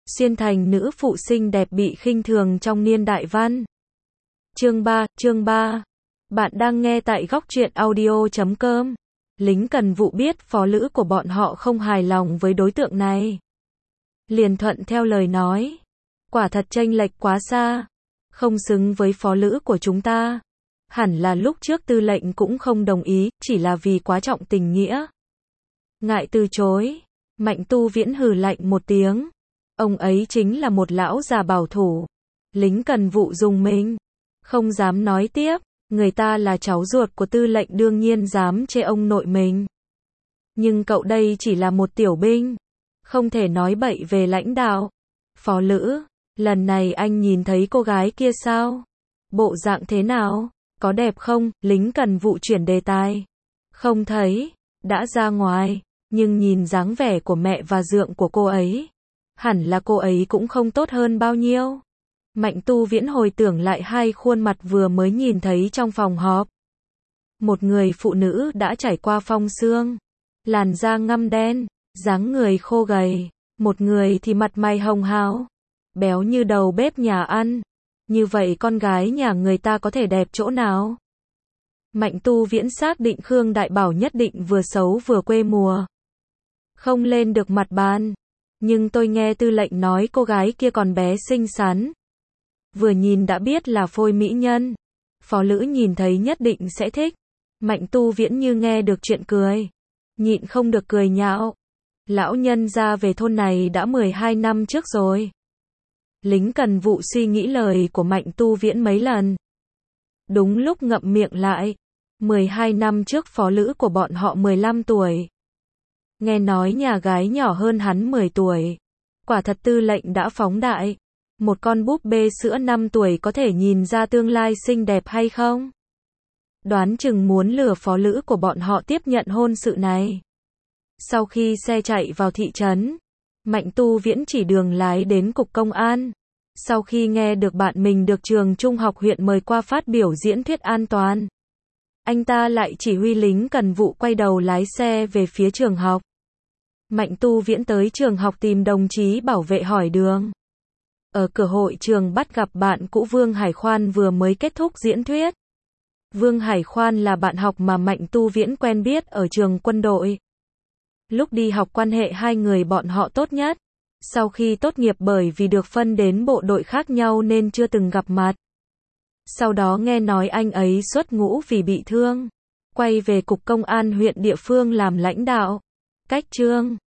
xuyên thành nữ phụ xinh đẹp bị khinh thường trong niên đại văn. Chương 3. Bạn đang nghe tại góc truyện audio.com. Lính cần vụ biết phó lữ của bọn họ không hài lòng với đối tượng này, liền thuận theo lời nói. Quả thật chênh lệch quá xa, không xứng với phó lữ của chúng ta. Hẳn là lúc trước tư lệnh cũng không đồng ý, chỉ là vì quá trọng tình nghĩa. Ngại từ chối, Mạnh Tu Viễn hừ lạnh một tiếng. Ông ấy chính là một lão già bảo thủ. Lính cần vụ rùng mình, không dám nói tiếp. Người ta là cháu ruột của tư lệnh đương nhiên dám chê ông nội mình. Nhưng cậu đây chỉ là một tiểu binh, không thể nói bậy về lãnh đạo. Phó lữ, lần này anh nhìn thấy cô gái kia sao? Bộ dạng thế nào? Có đẹp không? Lính cần vụ chuyển đề tài. Không thấy, đã ra ngoài, nhưng nhìn dáng vẻ của mẹ và dượng của cô ấy, hẳn là cô ấy cũng không tốt hơn bao nhiêu. Mạnh Tu Viễn hồi tưởng lại hai khuôn mặt vừa mới nhìn thấy trong phòng họp. Một người phụ nữ đã trải qua phong sương, làn da ngăm đen, dáng người khô gầy. Một người thì mặt mày hồng hào, béo như đầu bếp nhà ăn. Như vậy con gái nhà người ta có thể đẹp chỗ nào? Mạnh Tu Viễn xác định Khương Đại Bảo nhất định vừa xấu vừa quê mùa, không lên được mặt bàn. Nhưng tôi nghe tư lệnh nói cô gái kia còn bé xinh xắn, vừa nhìn đã biết là phôi mỹ nhân. Phó lữ nhìn thấy nhất định sẽ thích. Mạnh Tu Viễn như nghe được chuyện cười, nhịn không được cười nhạo. Lão nhân ra về thôn này đã 12 năm trước rồi. Lính cần vụ suy nghĩ lời của Mạnh Tu Viễn mấy lần, đúng lúc ngậm miệng lại. 12 năm trước phó lữ của bọn họ 15 tuổi. Nghe nói nhà gái nhỏ hơn hắn 10 tuổi. Quả thật tư lệnh đã phóng đại. Một con búp bê sữa 5 tuổi có thể nhìn ra tương lai xinh đẹp hay không? Đoán chừng muốn lừa phó lữ của bọn họ tiếp nhận hôn sự này. Sau khi xe chạy vào thị trấn, Mạnh Tu Viễn chỉ đường lái đến cục công an. Sau khi nghe được bạn mình được trường trung học huyện mời qua phát biểu diễn thuyết an toàn, anh ta lại chỉ huy lính cần vụ quay đầu lái xe về phía trường học. Mạnh Tu Viễn tới trường học tìm đồng chí bảo vệ hỏi đường. Ở cửa hội trường bắt gặp bạn cũ Vương Hải Khoan vừa mới kết thúc diễn thuyết. Vương Hải Khoan là bạn học mà Mạnh Tu Viễn quen biết ở trường quân đội. Lúc đi học quan hệ hai người bọn họ tốt nhất. Sau khi tốt nghiệp bởi vì được phân đến bộ đội khác nhau nên chưa từng gặp mặt. Sau đó nghe nói anh ấy xuất ngũ vì bị thương, quay về cục công an huyện địa phương làm lãnh đạo. Cách chương